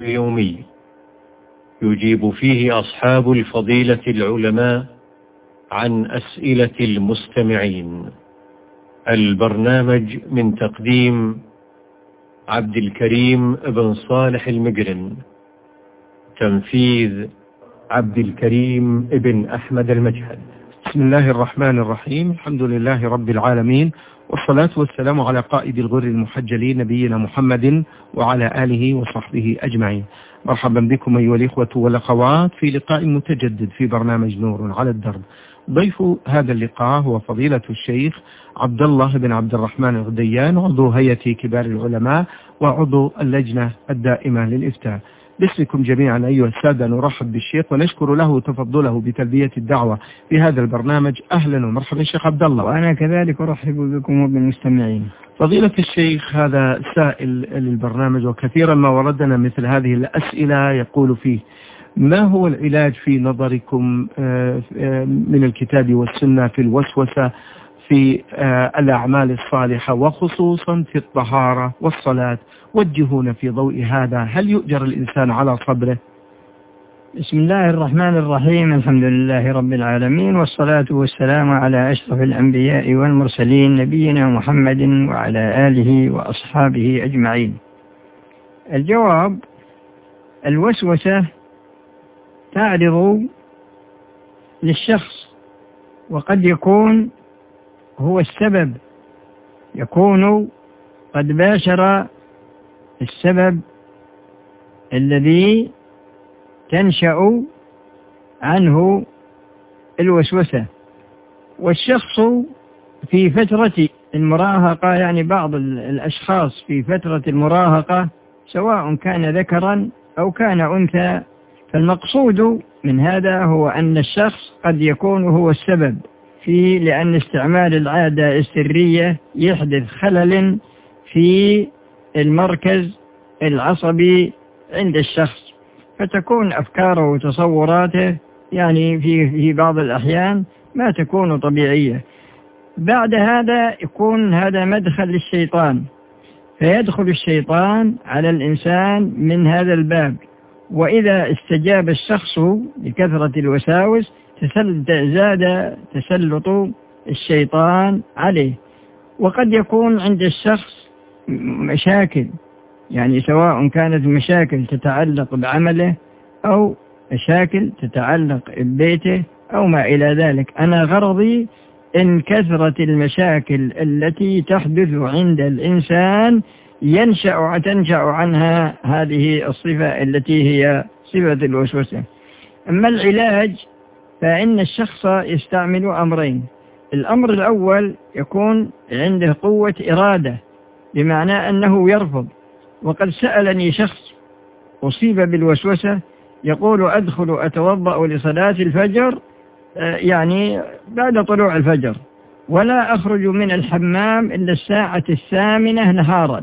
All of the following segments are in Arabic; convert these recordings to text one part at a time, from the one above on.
اليومي يجيب فيه أصحاب الفضيلة العلماء عن أسئلة المستمعين. البرنامج من تقديم عبد الكريم بن صالح المقرن، تنفيذ عبد الكريم بن أحمد المجهد. بسم الله الرحمن الرحيم. الحمد لله رب العالمين، والصلاة والسلام على قائد الغر المحجلين نبينا محمد وعلى آله وصحبه أجمعين. مرحبا بكم أيها الإخوة والأخوات في لقاء متجدد في برنامج نور على الدرب. ضيف هذا اللقاء هو فضيلة الشيخ عبد الله بن عبد الرحمن الغديان، عضو هيئة كبار العلماء وعضو اللجنة الدائمة للإفتاء. باسمكم جميعا أيها السادة نرحب بالشيخ ونشكر له تفضله بتلبية الدعوة في هذا البرنامج. أهلا ومرحبا شيخ عبد الله. وأنا كذلك أرحب بكم وبالمستمعين. فضيلة الشيخ، هذا سائل للبرنامج وكثيرا ما وردنا مثل هذه الأسئلة يقول فيه: ما هو العلاج في نظركم من الكتاب والسنة في الوسوسة في الأعمال الصالحة وخصوصا في الطهارة والصلاة؟ وجهونا في ضوء هذا، هل يؤجر الإنسان على صبره؟ بسم الله الرحمن الرحيم. الحمد لله رب العالمين، والصلاة والسلام على أشرف الأنبياء والمرسلين نبينا محمد وعلى آله وأصحابه أجمعين. الجواب: الوسوسة تعرض للشخص وقد يكون هو السبب، يكون قد باشر السبب الذي تنشأ عنه الوسوسة. والشخص في فترة المراهقة، يعني بعض الأشخاص في فترة المراهقة سواء كان ذكرا أو كان أنثى، فالمقصود من هذا هو أن الشخص قد يكون هو السبب لأن استعمال العادة السرية يحدث خلل في المركز العصبي عند الشخص، فتكون أفكاره وتصوراته يعني في بعض الأحيان ما تكون طبيعية. بعد هذا يكون هذا مدخل للشيطان، فيدخل الشيطان على الإنسان من هذا الباب، وإذا استجاب الشخص لكثرة الوساوس زاد تسلط الشيطان عليه. وقد يكون عند الشخص مشاكل، يعني سواء كانت مشاكل تتعلق بعمله أو مشاكل تتعلق ببيته أو ما إلى ذلك. أنا غرضي إن كثرة المشاكل التي تحدث عند الإنسان تنشأ عنها هذه الصفة التي هي صفة الوسوسة. أما العلاج فإن الشخص يستعمل أمرين. الأمر الأول يكون عنده قوة إرادة، بمعنى أنه يرفض. وقد سألني شخص أصيب بالوسوسة يقول: أدخل أتوضأ لصلاة الفجر، يعني بعد طلوع الفجر، ولا أخرج من الحمام إلا الساعة 8 نهارا.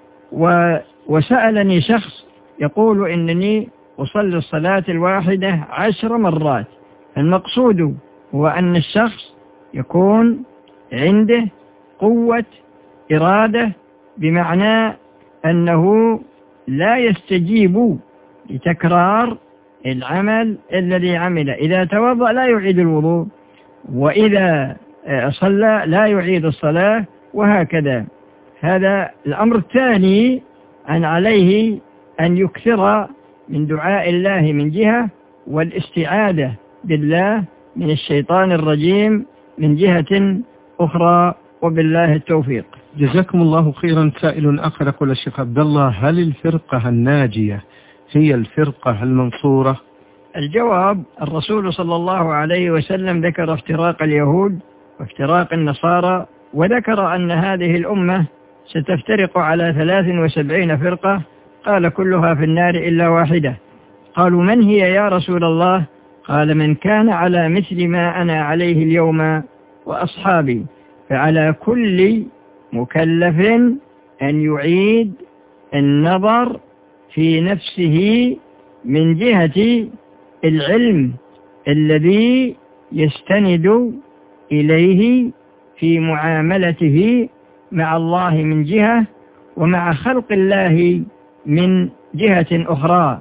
وسألني شخص يقول: إنني أصلي الصلاة الواحدة 10 مرات. المقصود هو أن الشخص يكون عنده قوة إرادة، بمعنى أنه لا يستجيب لتكرار العمل الذي عمل. إذا توضأ لا يعيد الوضوء، وإذا صلى لا يعيد الصلاة، وهكذا. هذا الأمر الثاني، أن عليه أن يكثر من دعاء الله من جهة، والاستعاذة بالله من الشيطان الرجيم من جهة أخرى، وبالله التوفيق. جزاكم الله خيرا. سائل آخر يقول: الشيخ عبد الله، هل الفرقة الناجية هي الفرقة المنصورة؟ الجواب: الرسول صلى الله عليه وسلم ذكر افتراق اليهود وافتراق النصارى، وذكر أن هذه الأمة ستفترق على 73 فرقة، قال: كلها في النار إلا واحدة. قالوا: من هي يا رسول الله؟ قال: من كان على مثل ما أنا عليه اليوم وأصحابي. فعلى كل مكلف أن يعيد النظر في نفسه من جهة العلم الذي يستند إليه في معاملته مع الله من جهة، ومع خلق الله من جهة أخرى،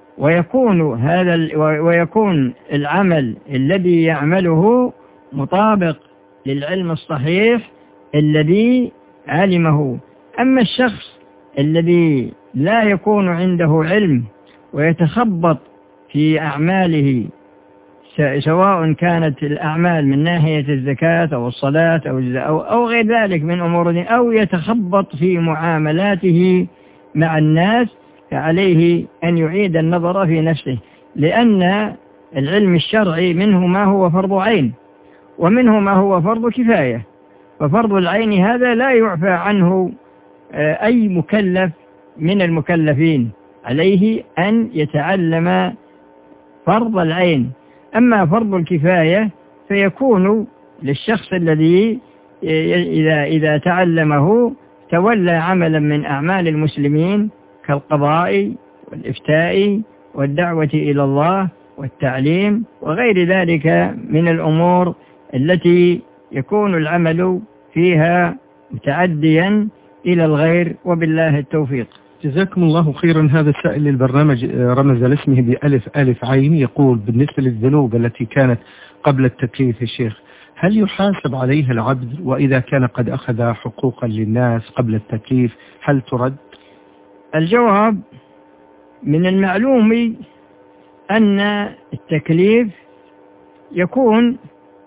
ويكون العمل الذي يعمله مطابق للعلم الصحيح الذي علمه. أما الشخص الذي لا يكون عنده علم ويتخبط في أعماله، سواء كانت الأعمال من ناحية الزكاة أو الصلاة أو غير ذلك من أمور، أو يتخبط في معاملاته مع الناس، فعليه أن يعيد النظر في نفسه، لأن العلم الشرعي منه ما هو فرض عين ومنه ما هو فرض كفاية. ففرض العين هذا لا يعفى عنه أي مكلف من المكلفين، عليه أن يتعلم فرض العين. أما فرض الكفاية فيكون للشخص الذي إذا تعلمه تولى عملا من أعمال المسلمين كالقضاء والإفتاء والدعوة إلى الله والتعليم وغير ذلك من الأمور التي يكون العمل فيها متعديا إلى الغير، وبالله التوفيق. جزاكم الله خيرا. هذا السائل للبرنامج رمز لاسمه بألف ألف عين، يقول: بالنسبة للذنوب التي كانت قبل التكليف يا شيخ، هل يحاسب عليها العبد؟ وإذا كان قد أخذ حقوقا للناس قبل التكليف هل ترد؟ الجواب: من المعلوم أن التكليف يكون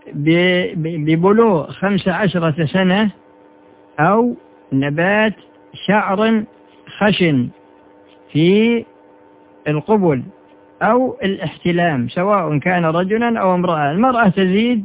ببلوغ 15 سنة أو نبات شعر خشن في القبل أو الاحتلام، سواء كان رجلا أو امرأة. المرأة تزيد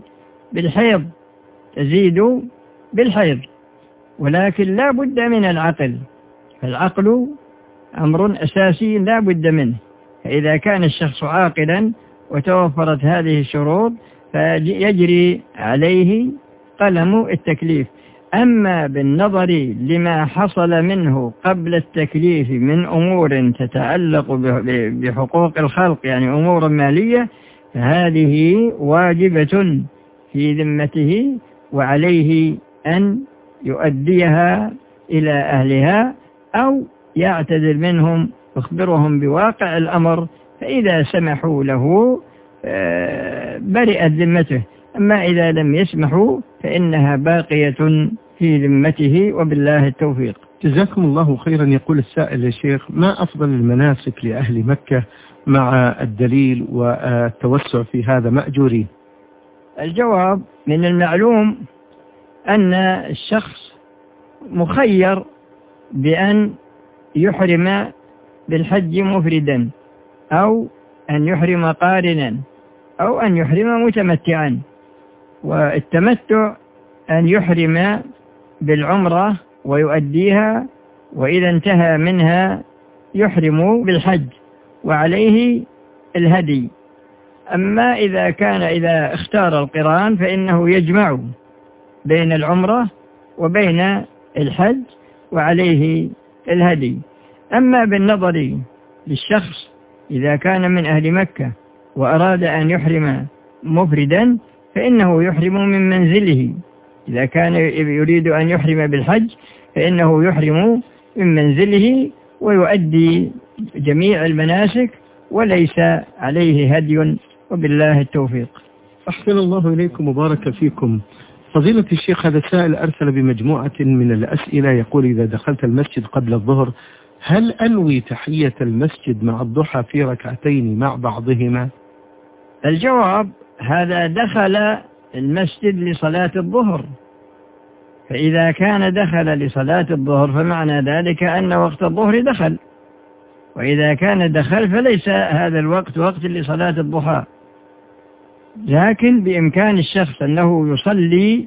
بالحيض، ولكن لا بد من العقل، فالعقل أمر أساسي لا بد منه. فإذا كان الشخص عاقلا وتوفرت هذه الشروط فيجري عليه قلم التكليف. أما بالنظر لما حصل منه قبل التكليف من أمور تتعلق بحقوق الخلق، يعني أمور مالية، فهذه واجبة في ذمته، وعليه أن يؤديها إلى أهلها أو يعتذر منهم يخبرهم بواقع الأمر، فإذا سمحوا له برئت ذمته. أما إذا لم يسمحوا فإنها باقية في ذمته، وبالله التوفيق. جزاكم الله خيرا. يقول السائل يا شيخ: ما أفضل المناسك لأهل مكة مع الدليل والتوسع في هذا مأجورين؟ الجواب: من المعلوم أن الشخص مخير بأن يحرم بالحج مفردا، أو أن يحرم قارنا، أو أن يحرم متمتعا. والتمتع أن يحرم بالعمرة ويؤديها، وإذا انتهى منها يحرم بالحج وعليه الهدي. أما إذا اختار القران فإنه يجمع بين العمرة وبين الحج وعليه الهدي. أما بالنظر للشخص إذا كان من أهل مكة وأراد أن يحرم مفردا فإنه يحرم من منزله. إذا كان يريد أن يحرم بالحج فإنه يحرم من منزله ويؤدي جميع المناسك وليس عليه هدي، وبالله التوفيق. أحسن الله إليكم وبارك فيكم. فضيلة الشيخ، هذا السائل أرسل بمجموعة من الأسئلة، يقول: إذا دخلت المسجد قبل الظهر هل أنوي تحية المسجد مع الضحى في ركعتين مع بعضهما؟ الجواب: هذا دخل المسجد لصلاة الظهر، فإذا كان دخل لصلاة الظهر فمعنى ذلك أن وقت الظهر دخل، وإذا كان دخل فليس هذا الوقت وقت لصلاة الضحى. لكن بإمكان الشخص أنه يصلي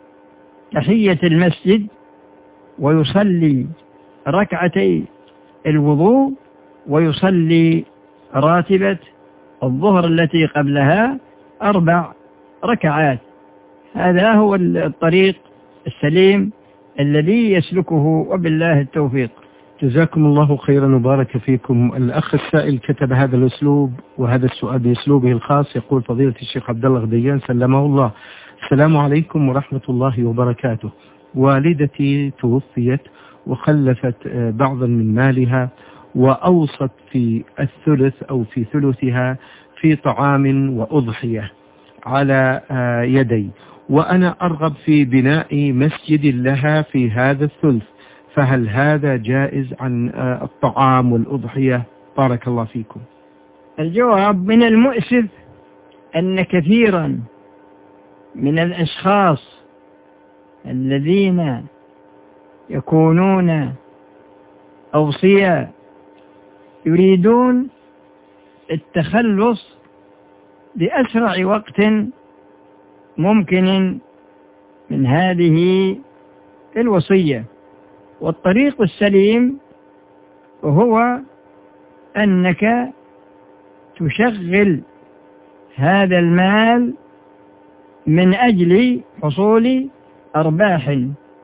تحية المسجد ويصلي ركعتي الوضوء ويصلي راتبة الظهر التي قبلها 4 ركعات. هذا هو الطريق السليم الذي يسلكه، وبالله التوفيق. جزاكم الله خيرا وبارك فيكم. الأخ السائل كتب هذا الأسلوب وهذا السؤال بأسلوبه الخاص، يقول: فضيلة الشيخ عبد الله غديان سلمه الله، السلام عليكم ورحمة الله وبركاته. والدتي توفيت وخلفت بعضا من مالها، وأوصت في الثلث أو في ثلثها في طعام وأضحية على يدي، وأنا أرغب في بناء مسجد لها في هذا الثلث، فهل هذا جائز عن الطعام والأضحية؟ بارك الله فيكم. الجواب: من المؤسف أن كثيرا من الأشخاص الذين يكونون أوصياء يريدون التخلص بأسرع وقت ممكن من هذه الوصية، والطريق السليم هو أنك تشغل هذا المال من أجل حصول أرباح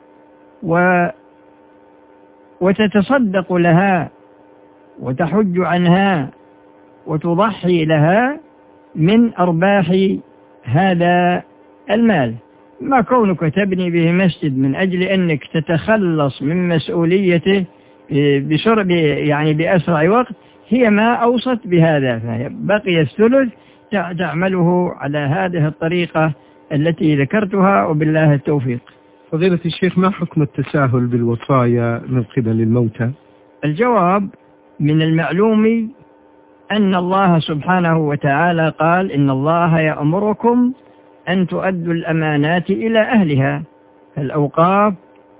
وتتصدق لها وتحج عنها وتضحي لها من أرباح هذا المال. ما كونك تبني به مسجد من أجل أنك تتخلص من مسؤوليته يعني بأسرع وقت هي ما أوصت بهذا، فبقي الثلث تعمله على هذه الطريقة التي ذكرتها، وبالله التوفيق. فضيلة الشيخ، ما حكم التساهل بالوصايا من قبل الموتى؟ الجواب: من المعلوم أن الله سبحانه وتعالى قال: إن الله يأمركم أن تؤدوا الأمانات إلى أهلها. الأوقاف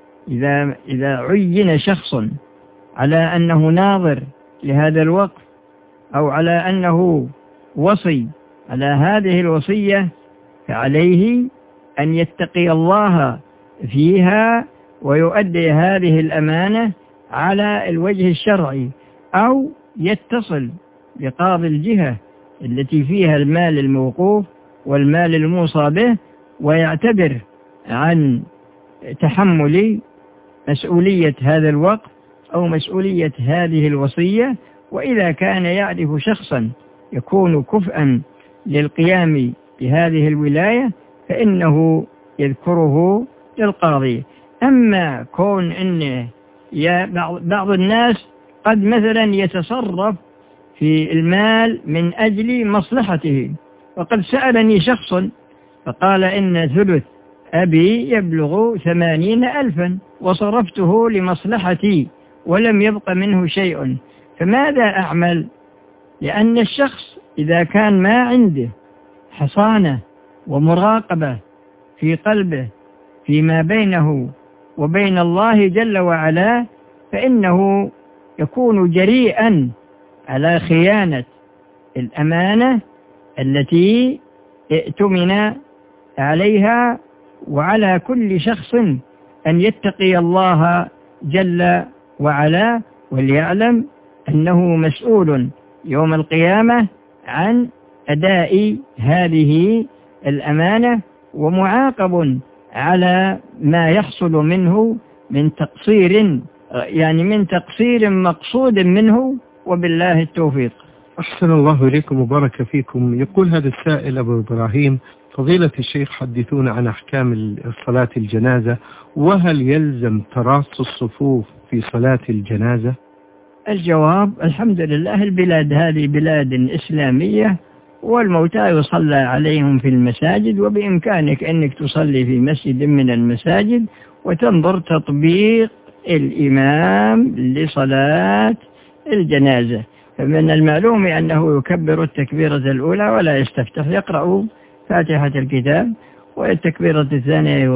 إذا عين شخص على أنه ناظر لهذا الوقف أو على أنه وصي على هذه الوصية، فعليه أن يتقي الله فيها ويؤدي هذه الأمانة على الوجه الشرعي، أو يتصل بقاضي الجهة التي فيها المال الموقوف والمال الموصى به ويعتبر عن تحمل مسؤولية هذا الوقف أو مسؤولية هذه الوصية. وإذا كان يعرف شخصا يكون كفءا للقيام بهذه الولاية فإنه يذكره للقاضي. أما كون أن بعض الناس قد مثلا يتصرف في المال من أجل مصلحته، وقد سألني شخص فقال إن ثلث أبي يبلغ 80,000 وصرفته لمصلحتي ولم يبق منه شيء، فماذا أعمل؟ لأن الشخص إذا كان ما عنده حصانة ومراقبة في قلبه فيما بينه وبين الله جل وعلا، فإنه يكون جريئا على خيانة الأمانة التي ائتمن عليها. وعلى كل شخص أن يتقي الله جل وعلا وليعلم أنه مسؤول يوم القيامة عن أداء هذه الأمانة، ومعاقب على ما يحصل منه من تقصير، يعني من تقصير مقصود منه، وبالله التوفيق. أحسن الله إليكم وبارك فيكم. يقول هذا السائل أبو إبراهيم: فضيلة الشيخ، حدثونا عن أحكام صلاة الجنازة، وهل يلزم تراص الصفوف في صلاة الجنازة؟ الجواب: الحمد لله، البلاد هذه بلاد إسلامية والموتى يصلى عليهم في المساجد، وبإمكانك أنك تصلي في مسجد من المساجد وتنظر تطبيق الإمام لصلاة الجنازة. فمن المعلوم أنه يكبر التكبيرة الأولى ولا يستفتح، يقرأ فاتحة الكتاب، والتكبيرة الثانية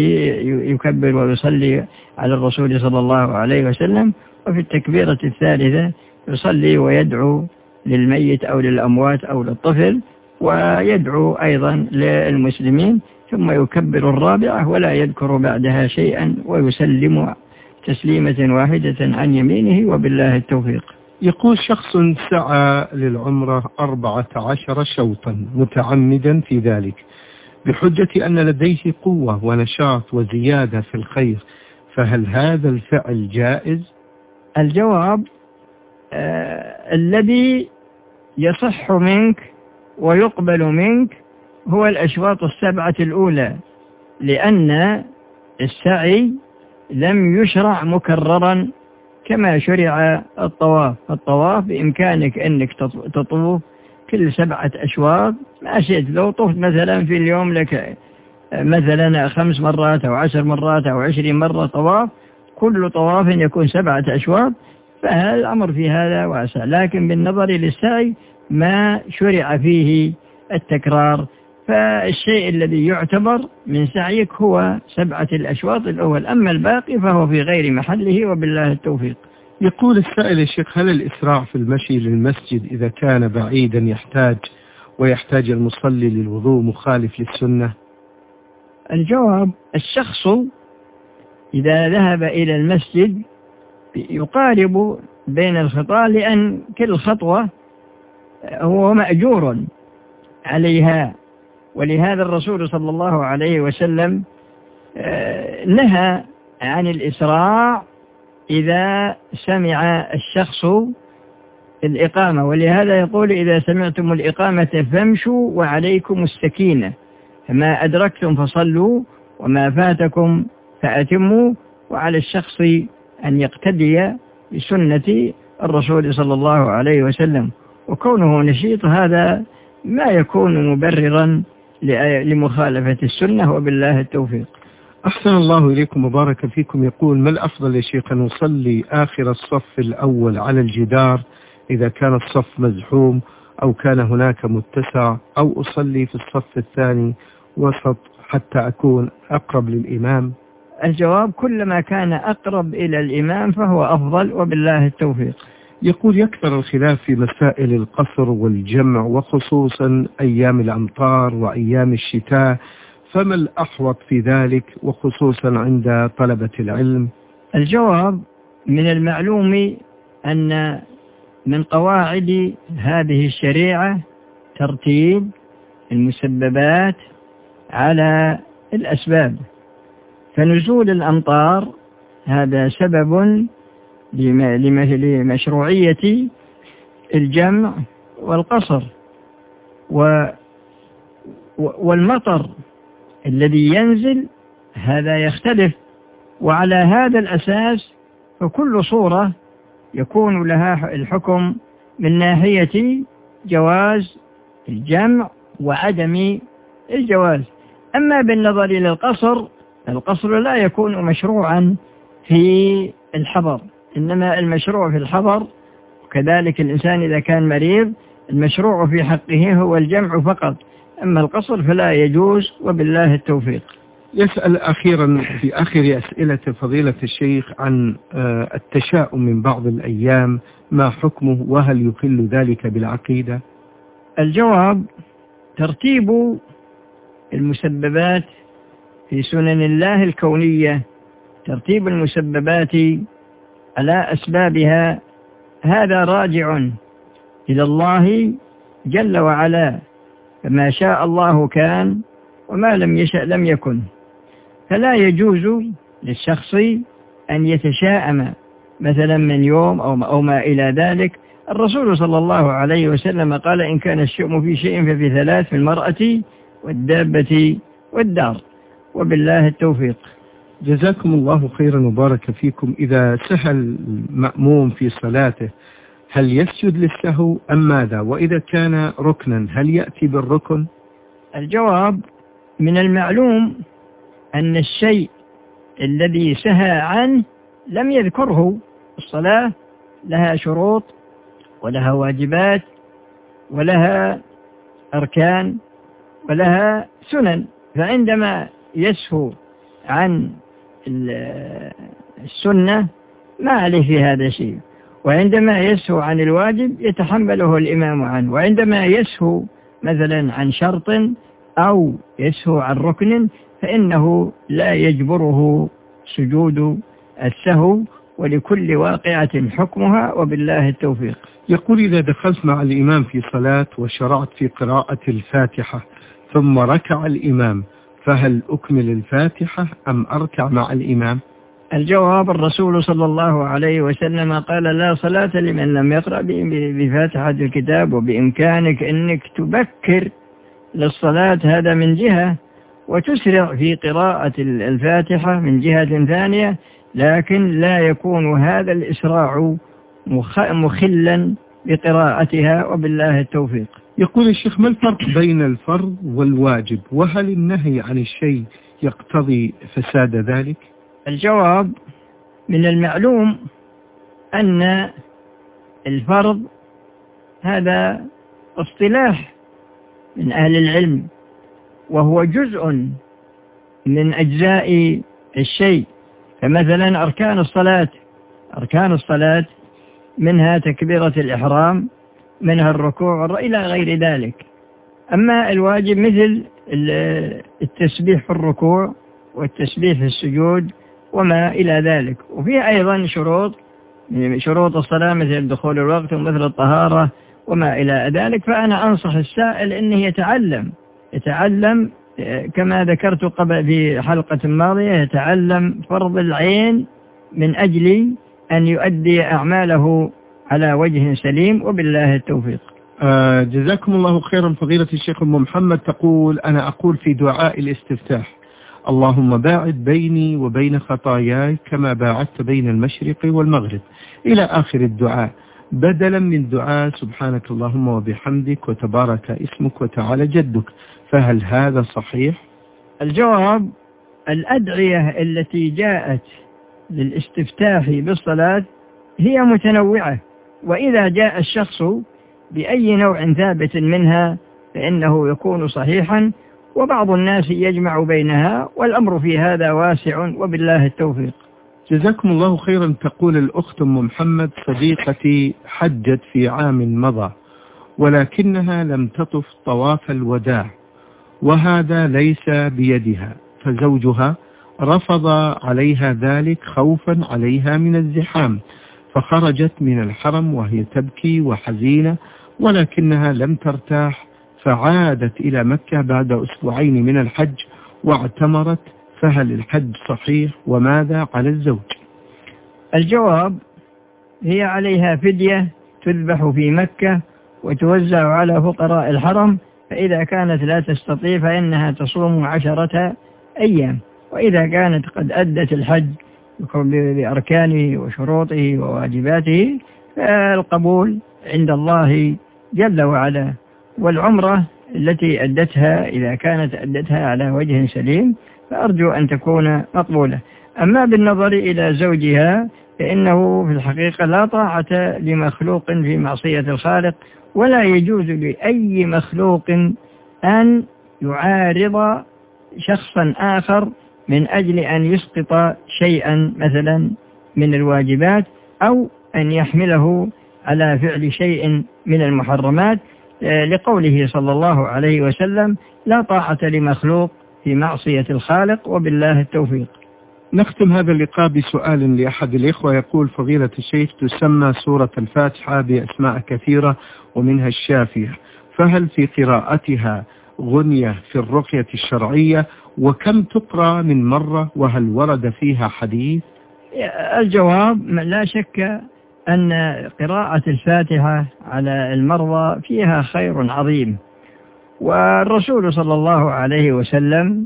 يكبر ويصلي على الرسول صلى الله عليه وسلم، وفي التكبيرة الثالثة يصلي ويدعو للميت أو للأموات أو للطفل، ويدعو أيضا للمسلمين، ثم يكبر الرابعة ولا يذكر بعدها شيئا ويسلم تسليمة واحدة عن يمينه، وبالله التوفيق. يقول شخص سعى للعمرة 14 شوطا متعمدا في ذلك بحجة أن لديه قوة ونشاط وزيادة في الخير، فهل هذا الفعل جائز؟ الجواب: الذي يصح منك ويقبل منك هو الأشواط 7 الأولى، لأن السعي لم يشرع مكررا كما شرع الطواف. الطواف بإمكانك أنك تطوف كل 7 أشواط ما شئت. لو طفت مثلا في اليوم لك مثلا 5 مرات أو 10 مرات أو 20 مرة طواف، كل طواف يكون 7 أشواط، فهذا الأمر في هذا واسع. لكن بالنظر للسعي ما شرع فيه التكرار، فالشيء الذي يعتبر من سعيك هو 7 الأشواط الأول، أما الباقي فهو في غير محله وبالله التوفيق. يقول السائل يا شيخ: هل الإسراع في المشي للمسجد إذا كان بعيدا ويحتاج المصلي للوضوء مخالف للسنة؟ الجواب: الشخص إذا ذهب إلى المسجد يقارب بين الخطى، لأن كل خطوة هو مأجور عليها، ولهذا الرسول صلى الله عليه وسلم نهى عن الإسراع إذا سمع الشخص الإقامة، ولهذا يقول: إذا سمعتم الإقامة فامشوا وعليكم السكينة، فما أدركتم فصلوا وما فاتكم فأتموا. وعلى الشخص أن يقتدي بسنة الرسول صلى الله عليه وسلم، وكونه نشيط هذا ما يكون مبررا لمخالفة السنة وبالله التوفيق. أحسن الله إليكم وبارك فيكم. يقول: ما الأفضل يا شيخ، أن نصلي آخر الصف الأول على الجدار إذا كان الصف مزحوم أو كان هناك متسع، أو أصلي في الصف الثاني وسط حتى أكون أقرب للإمام؟ الجواب: كلما كان أقرب إلى الإمام فهو أفضل وبالله التوفيق. يقول: يكثر الخلاف في مسائل القصر والجمع، وخصوصا أيام الأمطار وأيام الشتاء، فما الأحوط في ذلك وخصوصا عند طلبة العلم؟ الجواب: من المعلوم أن من قواعد هذه الشريعة ترتيب المسببات على الأسباب، فنزول الأمطار هذا سبب لمشروعية الجمع والقصر، والمطر الذي ينزل هذا يختلف، وعلى هذا الأساس فكل صورة يكون لها الحكم من ناحية جواز الجمع وعدم الجواز. أما بالنظر للقصر، القصر لا يكون مشروعا في الحضر، إنما المشروع في الحضر، وكذلك الإنسان إذا كان مريض المشروع في حقه هو الجمع فقط، أما القصر فلا يجوز وبالله التوفيق. يسأل أخيرا في آخر أسئلة فضيلة الشيخ عن التشاؤم من بعض الأيام، ما حكمه وهل يخل ذلك بالعقيدة؟ الجواب: ترتيب المسببات في سنن الله الكونية، ترتيب المسببات على أسبابها، هذا راجع إلى الله جل وعلا، فما شاء الله كان وما لم يشأ لم يكن، فلا يجوز للشخص أن يتشاءم مثلا من يوم أو ما إلى ذلك. الرسول صلى الله عليه وسلم قال: إن كان الشؤم في شيء ففي 3، في المرأة والدابة والدار، وبالله التوفيق. جزاكم الله خيرا وبارك فيكم. إذا سهى المأموم في صلاته هل يسجد للسهو أم ماذا؟ وإذا كان ركنا هل يأتي بالركن؟ الجواب: من المعلوم أن الشيء الذي سهى عنه لم يذكره. الصلاة لها شروط ولها واجبات ولها أركان ولها سنن، فعندما يسهو عن السنة ما عليه في هذا شيء، وعندما يسهو عن الواجب يتحمله الإمام عنه، وعندما يسهو مثلا عن شرط أو يسهو عن ركن فإنه لا يجبره سجود السهو، ولكل واقعة حكمها وبالله التوفيق. يقول: إذا دخلت مع الإمام في صلاة وشرعت في قراءة الفاتحة ثم ركع الإمام، فهل أكمل الفاتحة أم أركع مع الإمام؟ الجواب: الرسول صلى الله عليه وسلم قال: لا صلاة لمن لم يقرأ بفاتحة الكتاب. وبإمكانك أنك تبكر للصلاة هذا من جهة، وتسرع في قراءة الفاتحة من جهة ثانية، لكن لا يكون هذا الإسراع مخلا بقراءتها، وبالله التوفيق. يقول الشيخ: ما الفرق بين الفرض والواجب؟ وهل النهي عن الشيء يقتضي فساد ذلك؟ الجواب: من المعلوم أن الفرض هذا اصطلاح من أهل العلم، وهو جزء من أجزاء الشيء. فمثلا أركان الصلاة منها تكبيرة الإحرام، منها الركوع إلى غير ذلك. أما الواجب مثل التسبيح في الركوع والتسبيح في السجود وما إلى ذلك. وفيه أيضا شروط الصلاة مثل دخول الوقت ومثل الطهارة وما إلى ذلك. فأنا أنصح السائل أنه يتعلم كما ذكرت قبل في حلقة ماضية، يتعلم فرض العين من أجل أن يؤدي أعماله على وجه سليم، وبالله التوفيق. جزاكم الله خيرا فضيلة الشيخ. أم محمد تقول: أنا أقول في دعاء الاستفتاح: اللهم باعد بيني وبين خطاياي كما باعدت بين المشرق والمغرب، إلى آخر الدعاء، بدلا من دعاء سبحانك اللهم وبحمدك وتبارك اسمك وتعالى جدك. فهل هذا صحيح؟ الجواب: الأدعية التي جاءت للاستفتاح بالصلاة هي متنوعة، وإذا جاء الشخص بأي نوع ثابت منها فإنه يكون صحيحا، وبعض الناس يجمع بينها، والأمر في هذا واسع، وبالله التوفيق. جزاكم الله خيرا. تقول الأخت أم محمد: صديقتي حجت في عام مضى، ولكنها لم تطف طواف الوداع، وهذا ليس بيدها، فزوجها رفض عليها ذلك خوفا عليها من الزحام، فخرجت من الحرم وهي تبكي وحزينة، ولكنها لم ترتاح، فعادت إلى مكة بعد أسبوعين من الحج واعتمرت. فهل الحج صحيح؟ وماذا على الزوج؟ الجواب: هي عليها فدية تذبح في مكة وتوزع على فقراء الحرم، فإذا كانت لا تستطيع فإنها تصوم 10 أيام، وإذا كانت قد أدت الحج بأركانه وشروطه وواجباته فالقبول عند الله جل وعلا. والعمرة التي أدتها إذا كانت أدتها على وجه سليم فأرجو أن تكون مقبولة. أما بالنظر إلى زوجها فإنه في الحقيقة لا طاعة لمخلوق في معصية الخالق، ولا يجوز لأي مخلوق أن يعارض شخصا آخر من أجل أن يسقط شيئا مثلا من الواجبات، أو أن يحمله على فعل شيء من المحرمات، لقوله صلى الله عليه وسلم: لا طاعة لمخلوق في معصية الخالق، وبالله التوفيق. نختم هذا اللقاء بسؤال لأحد الإخوة. يقول: فضيلة الشيخ، تسمى سورة الفاتحة بأسماء كثيرة ومنها الشافية، فهل في قراءتها غنية في الرقية الشرعية؟ وكم تقرأ من مرة؟ وهل ورد فيها حديث؟ الجواب: لا شك أن قراءة الفاتحة على المرضى فيها خير عظيم، والرسول صلى الله عليه وسلم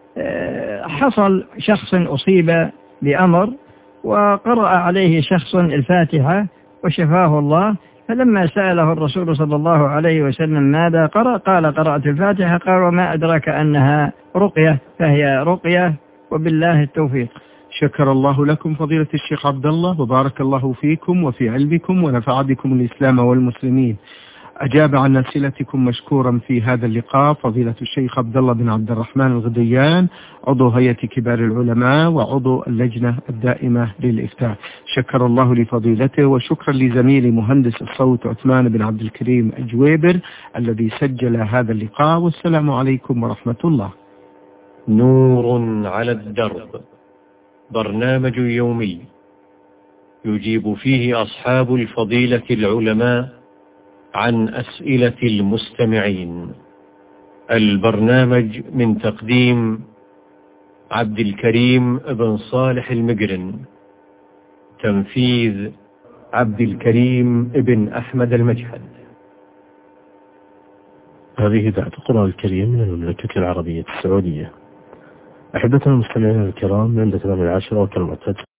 حصل شخص أصيب بأمر وقرأ عليه شخص الفاتحة وشفاه الله، فلما سأله الرسول صلى الله عليه وسلم ماذا قرأ قال: قرأت الفاتحة. قال: وما أدراك أنها رقية؟ فهي رقية، وبالله التوفيق. شكر الله لكم فضيلة الشيخ عبد الله، وبارك الله فيكم وفي علمكم، ونفع بكم الإسلام والمسلمين. أجاب عن أسئلتكم مشكورا في هذا اللقاء فضيلة الشيخ عبد الله بن عبد الرحمن الغديان، عضو هيئة كبار العلماء وعضو اللجنة الدائمة للإفتاء. شكر الله لفضيلته، وشكرا لزميلي مهندس الصوت عثمان بن عبد الكريم الجويبر الذي سجل هذا اللقاء. والسلام عليكم ورحمة الله. نور على الدرب، برنامج يومي يجيب فيه أصحاب الفضيلة العلماء عن أسئلة المستمعين. البرنامج من تقديم عبد الكريم بن صالح المقرن، تنفيذ عبد الكريم بن أحمد المجحد. هذه إذاعة القرآن الكريم من المملكة العربية السعودية. أحبتنا المستمعين الكرام، عند تمام 10 وكالمعتاد